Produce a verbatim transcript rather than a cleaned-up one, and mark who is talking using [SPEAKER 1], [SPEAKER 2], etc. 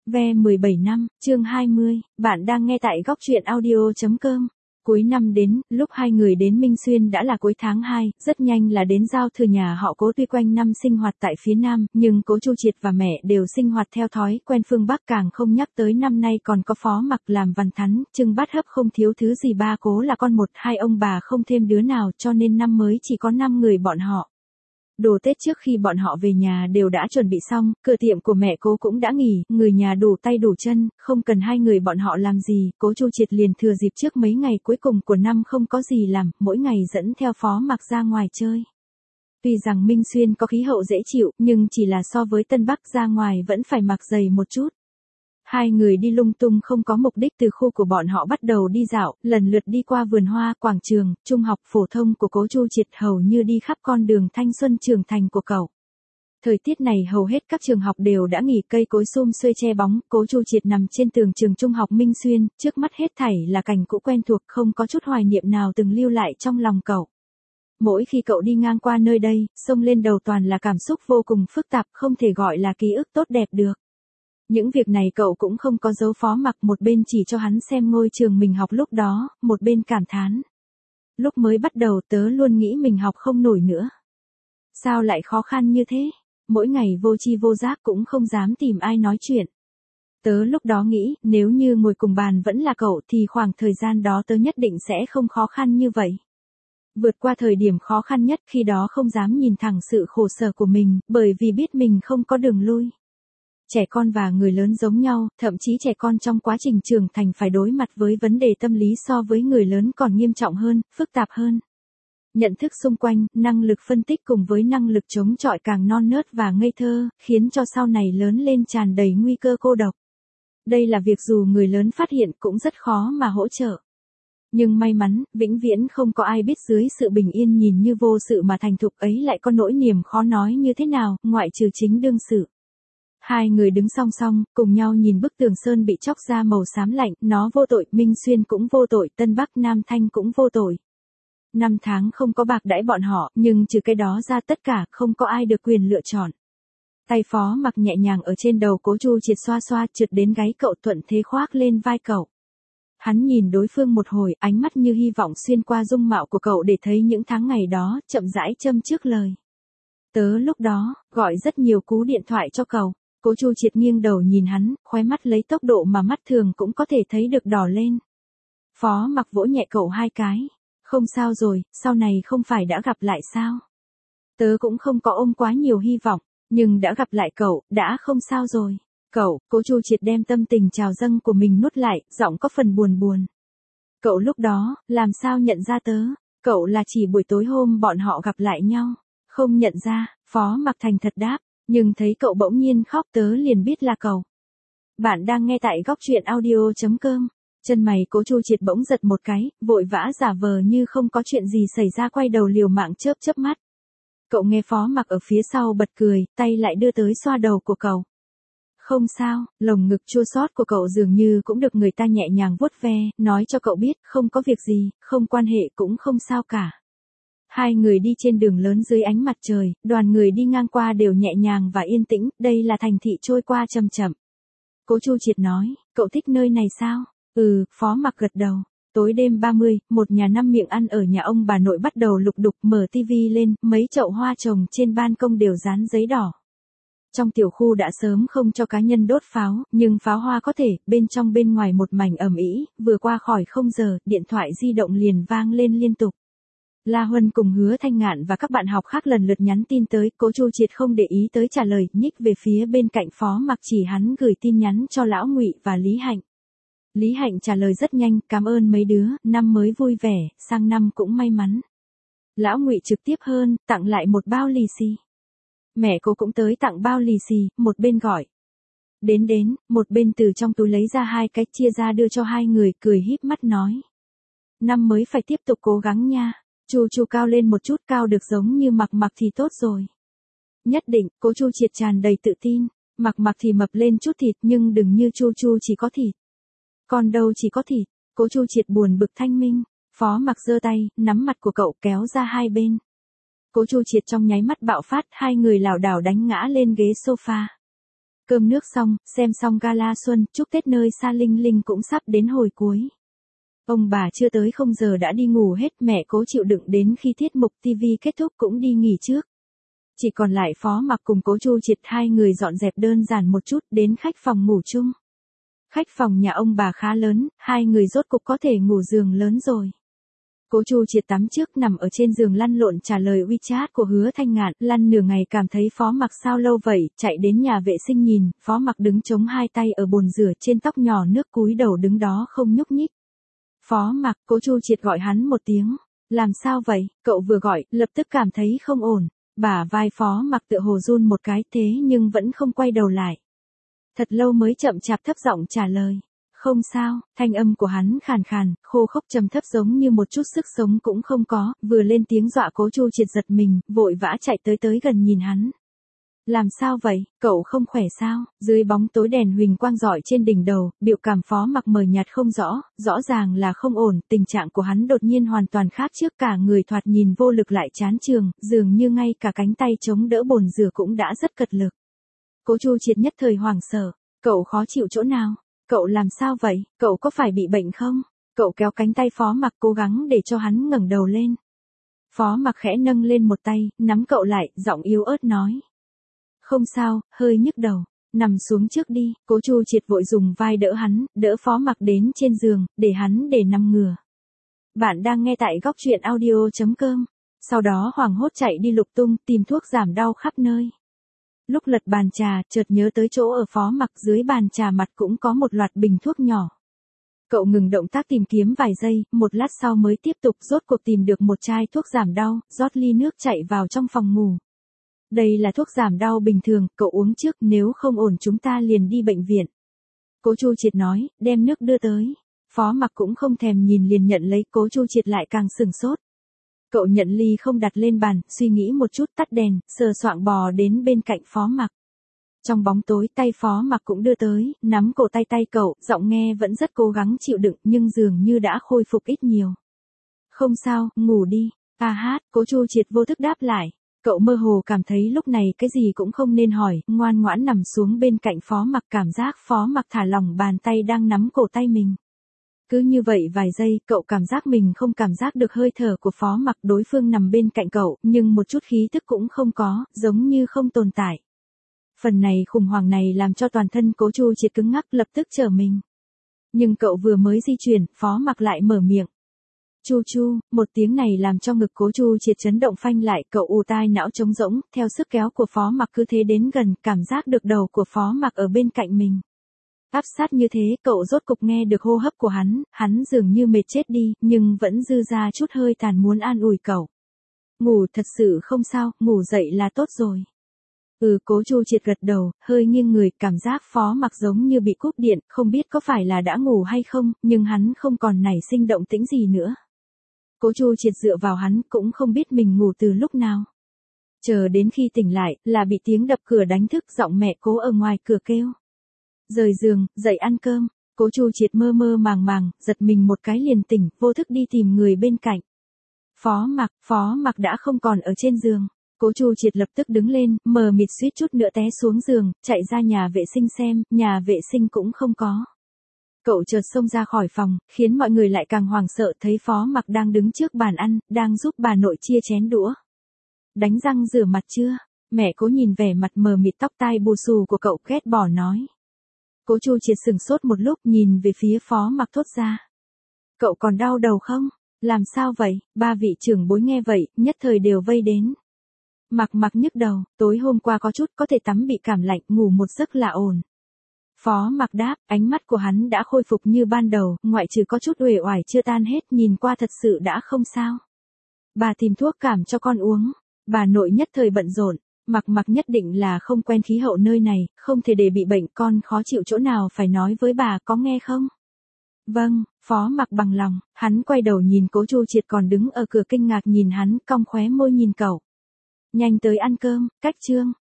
[SPEAKER 1] Ve mười bảy năm, chương hai mươi, bạn đang nghe tại góc truyện audio chấm com. Cuối năm đến, lúc hai người đến Minh Xuyên đã là cuối tháng hai, rất nhanh là đến giao thừa nhà họ Cố. Tuy quanh năm sinh hoạt tại phía Nam, nhưng Cố Chu Triệt và mẹ đều sinh hoạt theo thói quen phương Bắc, càng không nhắc tới năm nay còn có Phó Mặc làm văn thắn, trưng bát hấp không thiếu thứ gì. Ba Cố là con một, hai ông bà không thêm đứa nào, cho nên năm mới chỉ có năm người bọn họ. Đồ Tết trước khi bọn họ về nhà đều đã chuẩn bị xong, cửa tiệm của mẹ Cố cũng đã nghỉ, người nhà đủ tay đủ chân, không cần hai người bọn họ làm gì. Cố Chu Triệt liền thừa dịp trước mấy ngày cuối cùng của năm không có gì làm, mỗi ngày dẫn theo Phó Mặc ra ngoài chơi. Tuy rằng Minh Xuyên có khí hậu dễ chịu, nhưng chỉ là so với Tân Bắc ra ngoài vẫn phải mặc dày một chút. Hai người đi lung tung không có mục đích, từ khu của bọn họ bắt đầu đi dạo, lần lượt đi qua vườn hoa, quảng trường, trung học phổ thông của Cố Chu Triệt, hầu như đi khắp con đường thanh xuân trưởng thành của cậu. Thời tiết này hầu hết các trường học đều đã nghỉ, cây cối sum xuê che bóng. Cố Chu Triệt nằm trên tường trường trung học Minh Xuyên, trước mắt hết thảy là cảnh cũ quen thuộc, không có chút hoài niệm nào từng lưu lại trong lòng cậu. Mỗi khi cậu đi ngang qua nơi đây, xông lên đầu toàn là cảm xúc vô cùng phức tạp, không thể gọi là ký ức tốt đẹp được. Những việc này cậu cũng không có giấu Phó Mặc, một bên chỉ cho hắn xem ngôi trường mình học lúc đó, một bên cảm thán. Lúc mới bắt đầu tớ luôn nghĩ mình học không nổi nữa. Sao lại khó khăn như thế? Mỗi ngày vô tri vô giác cũng không dám tìm ai nói chuyện. Tớ lúc đó nghĩ, nếu như ngồi cùng bàn vẫn là cậu thì khoảng thời gian đó tớ nhất định sẽ không khó khăn như vậy. Vượt qua thời điểm khó khăn nhất, khi đó không dám nhìn thẳng sự khổ sở của mình, bởi vì biết mình không có đường lui. Trẻ con và người lớn giống nhau, thậm chí trẻ con trong quá trình trưởng thành phải đối mặt với vấn đề tâm lý so với người lớn còn nghiêm trọng hơn, phức tạp hơn. Nhận thức xung quanh, năng lực phân tích cùng với năng lực chống chọi càng non nớt và ngây thơ, khiến cho sau này lớn lên tràn đầy nguy cơ cô độc. Đây là việc dù người lớn phát hiện cũng rất khó mà hỗ trợ. Nhưng may mắn, vĩnh viễn không có ai biết dưới sự bình yên nhìn như vô sự mà thành thục ấy lại có nỗi niềm khó nói như thế nào, ngoại trừ chính đương sự. Hai người đứng song song, cùng nhau nhìn bức tường sơn bị chóc ra màu xám lạnh, nó vô tội, Minh Xuyên cũng vô tội, Tân Bắc Nam Thanh cũng vô tội. Năm tháng không có bạc đãi bọn họ, nhưng trừ cái đó ra tất cả, không có ai được quyền lựa chọn. Tay Phó Mặc nhẹ nhàng ở trên đầu Cố Chu Triệt xoa xoa, trượt đến gáy cậu, thuận thế khoác lên vai cậu. Hắn nhìn đối phương một hồi, ánh mắt như hy vọng xuyên qua dung mạo của cậu để thấy những tháng ngày đó, chậm rãi châm trước lời. Tớ lúc đó, gọi rất nhiều cú điện thoại cho cậu. Cố Chu Triệt nghiêng đầu nhìn hắn, khóe mắt lấy tốc độ mà mắt thường cũng có thể thấy được đỏ lên. Phó Mặc vỗ nhẹ cậu hai cái. Không sao rồi, sau này không phải đã gặp lại sao? Tớ cũng không có ôm quá nhiều hy vọng, nhưng đã gặp lại cậu, đã không sao rồi. Cậu, Cố Chu Triệt đem tâm tình trào dâng của mình nuốt lại, giọng có phần buồn buồn. Cậu lúc đó, làm sao nhận ra tớ? Cậu là chỉ buổi tối hôm bọn họ gặp lại nhau. Không nhận ra, Phó Mặc thành thật đáp. Nhưng thấy cậu bỗng nhiên khóc tớ liền biết là cậu. Bạn đang nghe tại góc truyện audio chấm com. Chân mày Cố Chu Triệt bỗng giật một cái, vội vã giả vờ như không có chuyện gì xảy ra, quay đầu liều mạng chớp chớp mắt. Cậu nghe Phó Mặc ở phía sau bật cười, tay lại đưa tới xoa đầu của cậu. Không sao, lồng ngực chua xót của cậu dường như cũng được người ta nhẹ nhàng vuốt ve, nói cho cậu biết không có việc gì, không quan hệ cũng không sao cả. Hai người đi trên đường lớn dưới ánh mặt trời, đoàn người đi ngang qua đều nhẹ nhàng và yên tĩnh, đây là thành thị trôi qua chậm chậm. Cố Chu Triệt nói, cậu thích nơi này sao? Ừ, Phó Mặc gật đầu. Tối đêm ba mươi, một nhà năm miệng ăn ở nhà ông bà nội bắt đầu lục đục, mở tivi lên, mấy chậu hoa trồng trên ban công đều dán giấy đỏ. Trong tiểu khu đã sớm không cho cá nhân đốt pháo, nhưng pháo hoa có thể, bên trong bên ngoài một mảnh ầm ĩ, vừa qua khỏi không giờ, điện thoại di động liền vang lên liên tục. La Huân cùng Hứa Thanh Ngạn và các bạn học khác lần lượt nhắn tin tới, Cố Chu Triệt không để ý tới trả lời, nhích về phía bên cạnh Phó Mặc chỉ hắn gửi tin nhắn cho Lão Ngụy và Lý Hạnh. Lý Hạnh trả lời rất nhanh, cảm ơn mấy đứa, năm mới vui vẻ, sang năm cũng may mắn. Lão Ngụy trực tiếp hơn, tặng lại một bao lì xì. Mẹ cô cũng tới tặng bao lì xì, một bên gọi. Đến đến, một bên từ trong túi lấy ra hai cái chia ra đưa cho hai người, cười híp mắt nói. Năm mới phải tiếp tục cố gắng nha. Chu Chu cao lên một chút, cao được giống như Mặc Mặc thì tốt rồi. Nhất định, Cố Chu Triệt tràn đầy tự tin, Mặc Mặc thì mập lên chút thịt nhưng đừng như Chu Chu chỉ có thịt. Còn đâu chỉ có thịt, Cố Chu Triệt buồn bực thanh minh, Phó Mặc giơ tay, nắm mặt của cậu kéo ra hai bên. Cố Chu Triệt trong nháy mắt bạo phát, hai người lảo đảo đánh ngã lên ghế sofa. Cơm nước xong, xem xong gala xuân, chúc Tết nơi xa Linh Linh cũng sắp đến hồi cuối. Ông bà chưa tới không giờ đã đi ngủ hết, mẹ Cố chịu đựng đến khi tiết mục ti vi kết thúc cũng đi nghỉ trước. Chỉ còn lại Phó Mặc cùng Cố Chu Triệt hai người dọn dẹp đơn giản một chút đến khách phòng ngủ chung. Khách phòng nhà ông bà khá lớn, hai người rốt cục có thể ngủ giường lớn rồi. Cố Chu Triệt tắm trước nằm ở trên giường lăn lộn trả lời WeChat của Hứa Thanh Ngạn, lăn nửa ngày cảm thấy Phó Mặc sao lâu vậy, chạy đến nhà vệ sinh nhìn, Phó Mặc đứng chống hai tay ở bồn rửa trên tóc nhỏ nước cúi đầu đứng đó không nhúc nhích. Phó Mặc, Cố Chu Triệt gọi hắn một tiếng, làm sao vậy, cậu vừa gọi, lập tức cảm thấy không ổn, bả vai Phó Mặc tựa hồ run một cái thế nhưng vẫn không quay đầu lại. Thật lâu mới chậm chạp thấp giọng trả lời. Không sao, thanh âm của hắn khàn khàn, khô khốc trầm thấp giống như một chút sức sống cũng không có, vừa lên tiếng dọa Cố Chu Triệt giật mình, vội vã chạy tới tới gần nhìn hắn. Làm sao vậy, cậu không khỏe sao? Dưới bóng tối đèn huỳnh quang rọi trên đỉnh đầu, biểu cảm Phó Mặc mờ nhạt không rõ, rõ ràng là không ổn, tình trạng của hắn đột nhiên hoàn toàn khác trước, cả người thoạt nhìn vô lực lại chán chường, dường như ngay cả cánh tay chống đỡ bồn rửa cũng đã rất cật lực. Cố Chu Triệt nhất thời hoảng sợ, cậu khó chịu chỗ nào? Cậu làm sao vậy, cậu có phải bị bệnh không? Cậu kéo cánh tay Phó Mặc cố gắng để cho hắn ngẩng đầu lên. Phó Mặc khẽ nâng lên một tay, nắm cậu lại, giọng yếu ớt nói. Không sao, hơi nhức đầu, nằm xuống trước đi. Cố Chu Triệt vội dùng vai đỡ hắn, đỡ Phó Mặc đến trên giường, để hắn để nằm ngửa. Bạn đang nghe tại góc truyện audio chấm com. Sau đó hoảng hốt chạy đi lục tung, tìm thuốc giảm đau khắp nơi. Lúc lật bàn trà, chợt nhớ tới chỗ ở Phó Mặc dưới bàn trà mặt cũng có một loạt bình thuốc nhỏ. Cậu ngừng động tác tìm kiếm vài giây, một lát sau mới tiếp tục, rốt cuộc tìm được một chai thuốc giảm đau, rót ly nước chạy vào trong phòng ngủ. Đây là thuốc giảm đau bình thường, cậu uống trước, nếu không ổn chúng ta liền đi bệnh viện. Cố Chu Triệt nói, đem nước đưa tới. Phó Mặc cũng không thèm nhìn liền nhận lấy, Cố Chu Triệt lại càng sừng sốt. Cậu nhận ly không đặt lên bàn, suy nghĩ một chút tắt đèn, sờ soạng bò đến bên cạnh Phó Mặc. Trong bóng tối tay Phó Mặc cũng đưa tới, nắm cổ tay tay cậu, giọng nghe vẫn rất cố gắng chịu đựng nhưng dường như đã khôi phục ít nhiều. Không sao, ngủ đi. A hát, Cố Chu Triệt vô thức đáp lại. Cậu mơ hồ cảm thấy lúc này cái gì cũng không nên hỏi, ngoan ngoãn nằm xuống bên cạnh Phó Mặc, cảm giác Phó Mặc thả lỏng bàn tay đang nắm cổ tay mình. Cứ như vậy vài giây, cậu cảm giác mình không cảm giác được hơi thở của Phó Mặc, đối phương nằm bên cạnh cậu, nhưng một chút khí thức cũng không có, giống như không tồn tại. Phần này khủng hoảng này làm cho toàn thân Cố Chu Triệt cứng ngắc, lập tức trở mình. Nhưng cậu vừa mới di chuyển, Phó Mặc lại mở miệng. Chu chu, một tiếng này làm cho ngực Cố Chu Triệt chấn động phanh lại, cậu ù tai não trống rỗng, theo sức kéo của Phó Mặc cứ thế đến gần, cảm giác được đầu của Phó Mặc ở bên cạnh mình. Áp sát như thế, cậu rốt cục nghe được hô hấp của hắn, hắn dường như mệt chết đi, nhưng vẫn dư ra chút hơi tàn muốn an ủi cậu. Ngủ thật sự không sao, ngủ dậy là tốt rồi. Ừ, Cố Chu Triệt gật đầu, hơi nghiêng người, cảm giác Phó Mặc giống như bị cúp điện, không biết có phải là đã ngủ hay không, nhưng hắn không còn nảy sinh động tĩnh gì nữa. Cố Chu Triệt dựa vào hắn, cũng không biết mình ngủ từ lúc nào. Chờ đến khi tỉnh lại, là bị tiếng đập cửa đánh thức, giọng mẹ Cố ở ngoài cửa kêu. Rời giường, dậy ăn cơm. Cố Chu Triệt mơ mơ màng màng, giật mình một cái liền tỉnh, vô thức đi tìm người bên cạnh. Phó Mặc, Phó Mặc đã không còn ở trên giường. Cố Chu Triệt lập tức đứng lên, mờ mịt suýt chút nữa té xuống giường, chạy ra nhà vệ sinh xem, nhà vệ sinh cũng không có. Cậu chợt xông ra khỏi phòng, khiến mọi người lại càng hoảng sợ, thấy Phó Mặc đang đứng trước bàn ăn, đang giúp bà nội chia chén đũa. Đánh răng rửa mặt chưa? Mẹ Cố nhìn vẻ mặt mờ mịt tóc tai bù xù của cậu ghét bỏ nói. Cố Chu Triệt sừng sốt một lúc, nhìn về phía Phó Mặc thốt ra. Cậu còn đau đầu không? Làm sao vậy? Ba vị trưởng bối nghe vậy, nhất thời đều vây đến. Mặc Mặc nhức đầu, tối hôm qua có chút có thể tắm bị cảm lạnh, ngủ một giấc là ổn. Phó Mặc đáp, ánh mắt của hắn đã khôi phục như ban đầu, ngoại trừ có chút uể oải chưa tan hết, nhìn qua thật sự đã không sao. Bà tìm thuốc cảm cho con uống. Bà nội nhất thời bận rộn. Mặc Mặc nhất định là không quen khí hậu nơi này, không thể để bị bệnh, con khó chịu chỗ nào phải nói với bà, có nghe không? Vâng, Phó Mặc bằng lòng, hắn quay đầu nhìn Cố Chu Triệt còn đứng ở cửa kinh ngạc nhìn hắn, cong khóe môi nhìn cậu. Nhanh tới ăn cơm, cách chương.